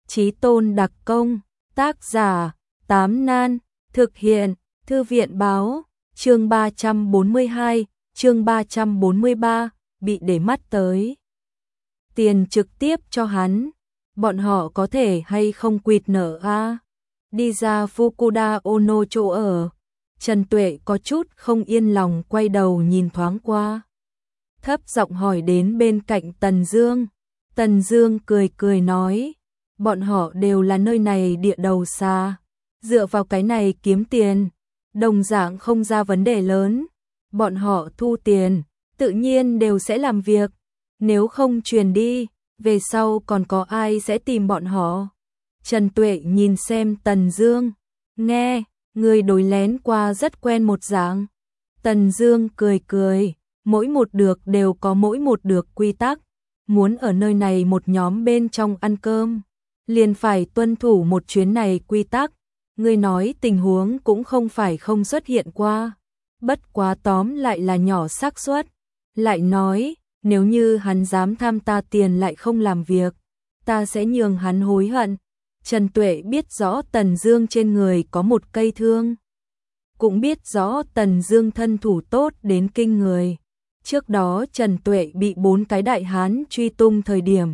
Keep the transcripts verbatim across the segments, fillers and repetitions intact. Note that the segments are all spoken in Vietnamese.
Chí tôn đặc công, tác giả, Tám Nan, thực hiện, Thư viện báo, chương ba trăm bốn mươi hai, chương ba trăm bốn mươi ba, bị để mắt tới. Tiền trực tiếp cho hắn, bọn họ có thể hay không quỵt nợ a? À? Đi ra Fukuda Ono chỗ ở, Trần Tuệ có chút không yên lòng quay đầu nhìn thoáng qua. Thấp giọng hỏi đến bên cạnh Tần Dương. Tần Dương cười cười nói, bọn họ đều là nơi này địa đầu xa, dựa vào cái này kiếm tiền, đồng dạng không ra vấn đề lớn. Bọn họ thu tiền, tự nhiên đều sẽ làm việc, nếu không truyền đi, về sau còn có ai sẽ tìm bọn họ. Trần Tuệ nhìn xem Tần Dương, nghe, người đối lén qua rất quen một dạng. Tần Dương cười cười, mỗi một được đều có mỗi một được quy tắc, muốn ở nơi này một nhóm bên trong ăn cơm, liền phải tuân thủ một chuyến này quy tắc. Ngươi nói tình huống cũng không phải không xuất hiện qua, bất quá tóm lại là nhỏ xác suất. Lại nói, nếu như hắn dám tham ta tiền lại không làm việc, ta sẽ nhường hắn hối hận. Trần Tuệ biết rõ Tần Dương trên người có một cây thương, cũng biết rõ Tần Dương thân thủ tốt đến kinh người. Trước đó Trần Tuệ bị bốn cái đại hán truy tung thời điểm,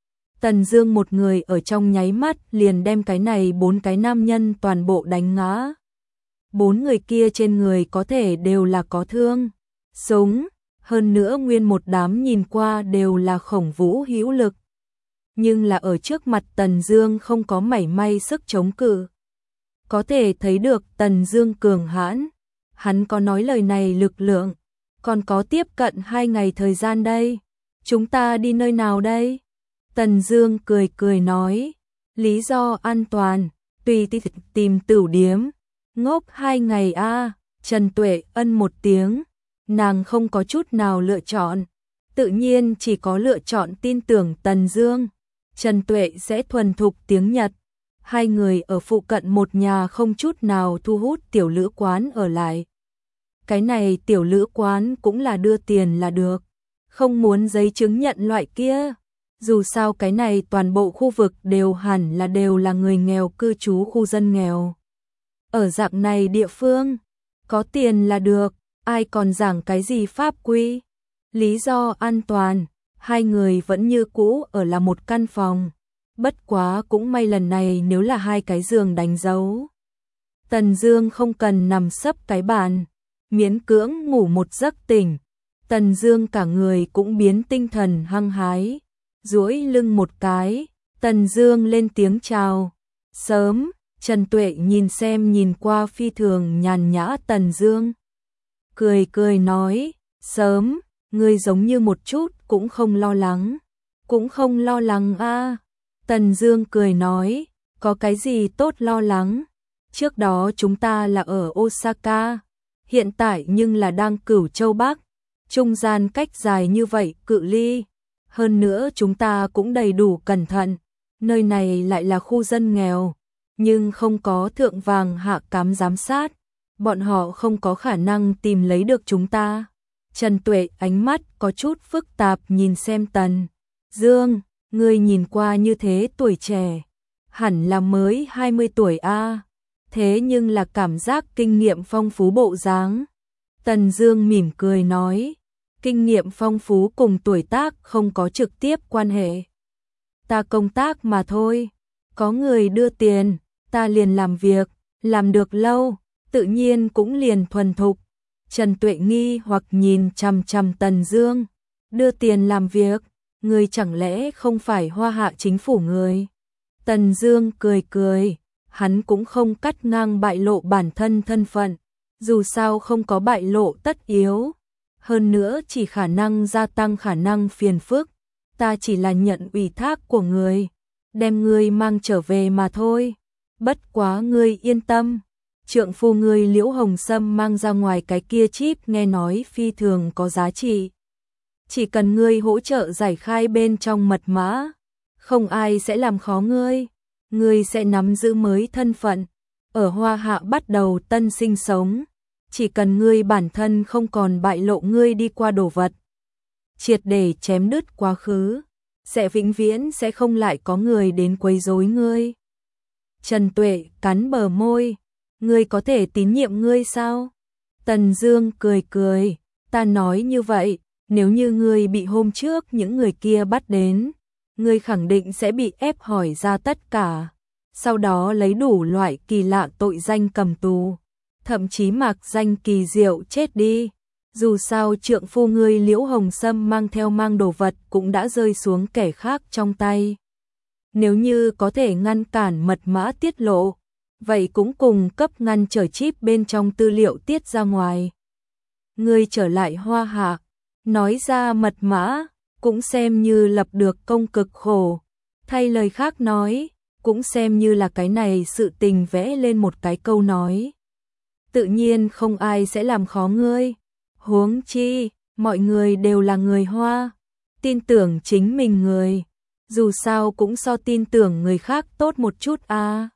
Tần Dương một người ở trong nháy mắt liền đem cái này bốn cái nam nhân toàn bộ đánh ngã. Bốn người kia trên người có thể đều là có thương, súng, hơn nữa nguyên một đám nhìn qua đều là khổng vũ hữu lực. Nhưng là ở trước mặt Tần Dương không có mảy may sức chống cự. Có thể thấy được Tần Dương cường hãn, hắn có nói lời này lực lượng, còn có tiếp cận hai ngày thời gian đây. Chúng ta đi nơi nào đây? Tần Dương cười cười nói, lý do an toàn, tùy tìm tửu điếm, ngốc hai ngày a. À. Trần Tuệ ân một tiếng, nàng không có chút nào lựa chọn, tự nhiên chỉ có lựa chọn tin tưởng Tần Dương. Trần Tuệ sẽ thuần thục tiếng Nhật. Hai người ở phụ cận một nhà không chút nào thu hút tiểu lữ quán ở lại. Cái này tiểu lữ quán cũng là đưa tiền là được, không muốn giấy chứng nhận loại kia. Dù sao cái này toàn bộ khu vực đều hẳn là đều là người nghèo cư trú khu dân nghèo. Ở dạng này địa phương, có tiền là được, ai còn giảng cái gì pháp quy. Lý do an toàn, hai người vẫn như cũ ở là một căn phòng. Bất quá cũng may lần này nếu là hai cái giường đánh dấu, Tần Dương không cần nằm sấp cái bàn, miễn cưỡng ngủ một giấc tỉnh. Tần Dương cả người cũng biến tinh thần hăng hái, duỗi lưng một cái, Tần Dương lên tiếng chào. Sớm, Trần Tuệ nhìn xem nhìn qua phi thường nhàn nhã Tần Dương, cười cười nói, sớm, ngươi giống như một chút cũng không lo lắng. Cũng không lo lắng a. À. Tần Dương cười nói, có cái gì tốt lo lắng? Trước đó chúng ta là ở Osaka, hiện tại nhưng là đang Cửu Châu Bắc, trung gian cách dài như vậy cự ly, hơn nữa chúng ta cũng đầy đủ cẩn thận, nơi này lại là khu dân nghèo, nhưng không có thượng vàng hạ cám giám sát, bọn họ không có khả năng tìm lấy được chúng ta. Trần Tuệ ánh mắt có chút phức tạp nhìn xem Tần Dương, ngươi nhìn qua như thế tuổi trẻ, hẳn là mới hai mươi tuổi a, à. Thế nhưng là cảm giác kinh nghiệm phong phú bộ dáng. Tần Dương mỉm cười nói, kinh nghiệm phong phú cùng tuổi tác không có trực tiếp quan hệ. Ta công tác mà thôi, có người đưa tiền, ta liền làm việc, làm được lâu, tự nhiên cũng liền thuần thục. Trần Tuệ nghi hoặc nhìn chằm chằm Tần Dương, đưa tiền làm việc, người chẳng lẽ không phải Hoa Hạ chính phủ người? Tần Dương cười cười, hắn cũng không cắt ngang bại lộ bản thân thân phận, dù sao không có bại lộ tất yếu, hơn nữa chỉ khả năng gia tăng khả năng phiền phức, ta chỉ là nhận ủy thác của người, đem ngươi mang trở về mà thôi. Bất quá ngươi yên tâm, trượng phu ngươi Liễu Hồng Sâm mang ra ngoài cái kia chip nghe nói phi thường có giá trị. Chỉ cần ngươi hỗ trợ giải khai bên trong mật mã, không ai sẽ làm khó ngươi, ngươi sẽ nắm giữ mới thân phận, ở Hoa Hạ bắt đầu tân sinh sống, chỉ cần ngươi bản thân không còn bại lộ ngươi đi qua đồ vật, triệt để chém đứt quá khứ, sẽ vĩnh viễn sẽ không lại có người đến quấy rối ngươi. Trần Tuệ cắn bờ môi, ngươi có thể tín nhiệm ngươi sao? Tần Dương cười cười, ta nói như vậy, nếu như ngươi bị hôm trước những người kia bắt đến, ngươi khẳng định sẽ bị ép hỏi ra tất cả, sau đó lấy đủ loại kỳ lạ tội danh cầm tù, thậm chí mạc danh kỳ diệu chết đi. Dù sao trượng phu ngươi Liễu Hồng Sâm mang theo mang đồ vật cũng đã rơi xuống kẻ khác trong tay. Nếu như có thể ngăn cản mật mã tiết lộ, vậy cũng cùng cấp ngăn trở chip bên trong tư liệu tiết ra ngoài. Ngươi trở lại Hoa Hạ, nói ra mật mã, cũng xem như lập được công cực khổ. Thay lời khác nói, cũng xem như là cái này sự tình vẽ lên một cái câu nói. Tự nhiên không ai sẽ làm khó ngươi. Huống chi, mọi người đều là người Hoa, tin tưởng chính mình người, dù sao cũng so tin tưởng người khác tốt một chút à.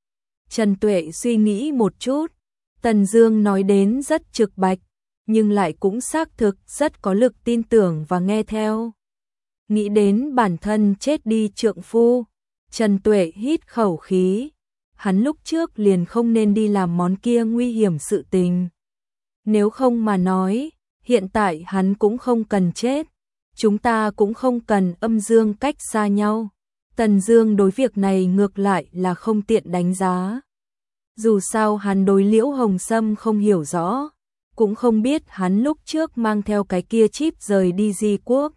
Trần Tuệ suy nghĩ một chút, Tần Dương nói đến rất trực bạch, nhưng lại cũng xác thực rất có lực tin tưởng và nghe theo. Nghĩ đến bản thân chết đi trượng phu, Trần Tuệ hít khẩu khí, hắn lúc trước liền không nên đi làm món kia nguy hiểm sự tình. Nếu không mà nói, hiện tại hắn cũng không cần chết, chúng ta cũng không cần âm dương cách xa nhau. Tần Dương đối việc này ngược lại là không tiện đánh giá. Dù sao hắn đối Liễu Hồng Sâm không hiểu rõ, cũng không biết hắn lúc trước mang theo cái kia chip rời đi Di Quốc.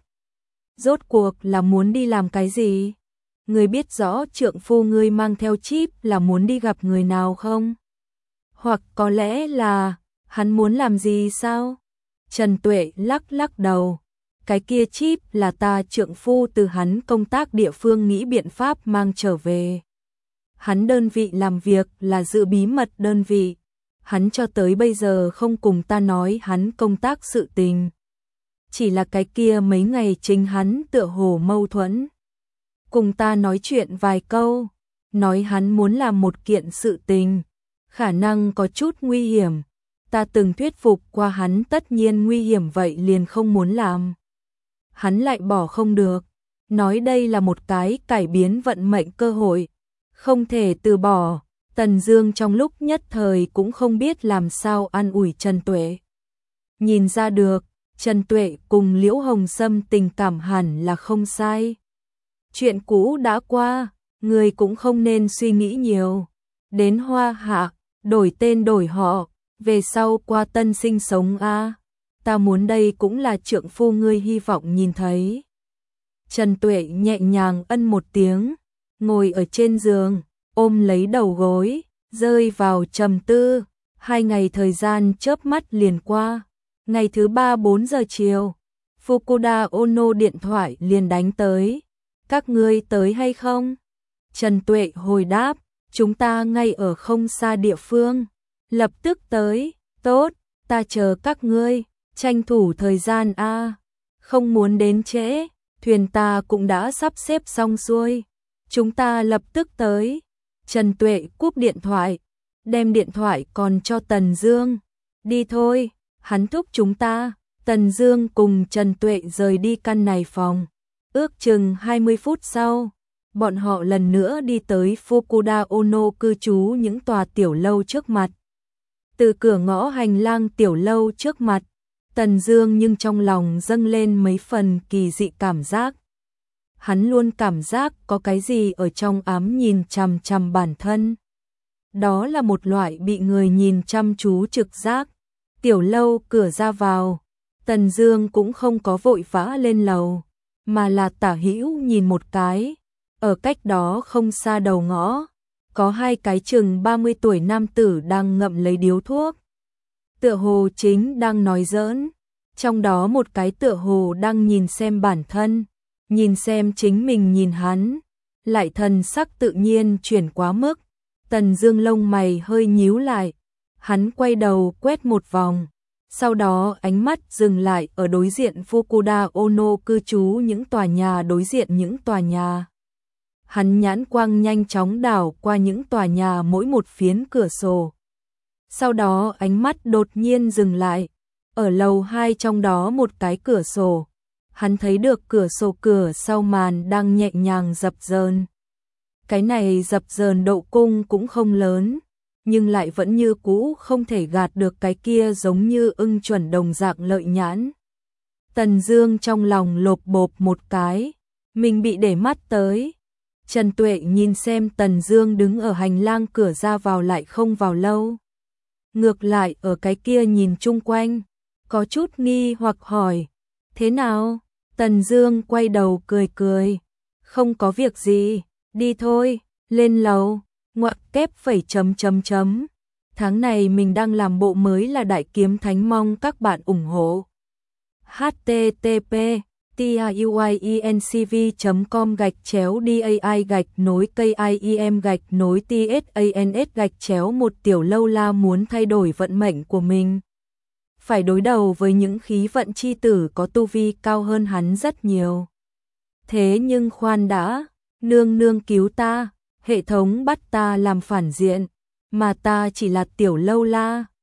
Rốt cuộc là muốn đi làm cái gì? Ngươi biết rõ trượng phu ngươi mang theo chip là muốn đi gặp người nào không? Hoặc có lẽ là hắn muốn làm gì sao? Trần Tuệ lắc lắc đầu. Cái kia chip là ta trượng phu từ hắn công tác địa phương nghĩ biện pháp mang trở về. Hắn đơn vị làm việc là giữ bí mật đơn vị. Hắn cho tới bây giờ không cùng ta nói hắn công tác sự tình. Chỉ là cái kia mấy ngày chính hắn tựa hồ mâu thuẫn. Cùng ta nói chuyện vài câu, nói hắn muốn làm một kiện sự tình, khả năng có chút nguy hiểm. Ta từng thuyết phục qua hắn tất nhiên nguy hiểm vậy liền không muốn làm. Hắn lại bỏ không được, nói đây là một cái cải biến vận mệnh cơ hội, không thể từ bỏ. Tần Dương trong lúc nhất thời cũng không biết làm sao an ủi Trần Tuệ. Nhìn ra được, Trần Tuệ cùng Liễu Hồng Sâm tình cảm hẳn là không sai. Chuyện cũ đã qua, người cũng không nên suy nghĩ nhiều. Đến Hoa Hạ, đổi tên đổi họ, về sau qua tân sinh sống a. Ta muốn đây cũng là trượng phu ngươi hy vọng nhìn thấy. Trần Tuệ nhẹ nhàng ân một tiếng, ngồi ở trên giường, ôm lấy đầu gối, rơi vào trầm tư. Hai ngày thời gian chớp mắt liền qua. Ngày thứ ba bốn giờ chiều, Fukuda Ono điện thoại liền đánh tới. Các ngươi tới hay không? Trần Tuệ hồi đáp, chúng ta ngay ở không xa địa phương. Lập tức tới, tốt, ta chờ các ngươi, tranh thủ thời gian a. Không muốn đến trễ, thuyền ta cũng đã sắp xếp xong xuôi. Chúng ta lập tức tới. Trần Tuệ cúp điện thoại, đem điện thoại còn cho Tần Dương. Đi thôi, hắn thúc chúng ta. Tần Dương cùng Trần Tuệ rời đi căn này phòng. Ước chừng hai mươi phút sau, bọn họ lần nữa đi tới Fukuda Ono cư trú những tòa tiểu lâu trước mặt. Từ cửa ngõ hành lang tiểu lâu trước mặt, Tần Dương nhưng trong lòng dâng lên mấy phần kỳ dị cảm giác. Hắn luôn cảm giác có cái gì ở trong ám nhìn chằm chằm bản thân. Đó là một loại bị người nhìn chăm chú trực giác. Tiểu lâu cửa ra vào, Tần Dương cũng không có vội vã lên lầu, mà là tả hữu nhìn một cái. Ở cách đó không xa đầu ngõ, có hai cái chừng ba mươi tuổi nam tử đang ngậm lấy điếu thuốc. Tựa hồ chính đang nói giỡn, trong đó một cái tựa hồ đang nhìn xem bản thân, nhìn xem chính mình nhìn hắn, lại thần sắc tự nhiên chuyển quá mức. Tần Dương lông mày hơi nhíu lại, hắn quay đầu quét một vòng, sau đó ánh mắt dừng lại ở đối diện Fukuda Ono cư trú những tòa nhà đối diện những tòa nhà. Hắn nhãn quang nhanh chóng đảo qua những tòa nhà mỗi một phiến cửa sổ. Sau đó ánh mắt đột nhiên dừng lại, ở lầu hai trong đó một cái cửa sổ. hắn thấy được cửa sổ cửa sau màn đang nhẹ nhàng dập dờn. Cái này dập dờn độ cung cũng không lớn, nhưng lại vẫn như cũ không thể gạt được cái kia giống như ưng chuẩn đồng dạng lợi nhãn. Tần Dương trong lòng lộp bộp một cái, mình bị để mắt tới. Trần Tuệ nhìn xem Tần Dương đứng ở hành lang cửa ra vào lại không vào lâu. Ngược lại ở cái kia nhìn chung quanh, có chút nghi hoặc hỏi, thế nào? Tần Dương quay đầu cười cười, không có việc gì, đi thôi, lên lầu, ngoặc kép phẩy chấm chấm chấm. Tháng này mình đang làm bộ mới là Đại Kiếm Thánh, mong các bạn ủng hộ. h t t p tiuyencv chấm com gạch chéo dai gạch nối kim gạch nối tsans gạch chéo một Tiểu Lâu La muốn thay đổi vận mệnh của mình. Phải đối đầu với những khí vận chi tử có tu vi cao hơn hắn rất nhiều. Thế nhưng khoan đã, nương nương cứu ta, hệ thống bắt ta làm phản diện, mà ta chỉ là Tiểu Lâu La.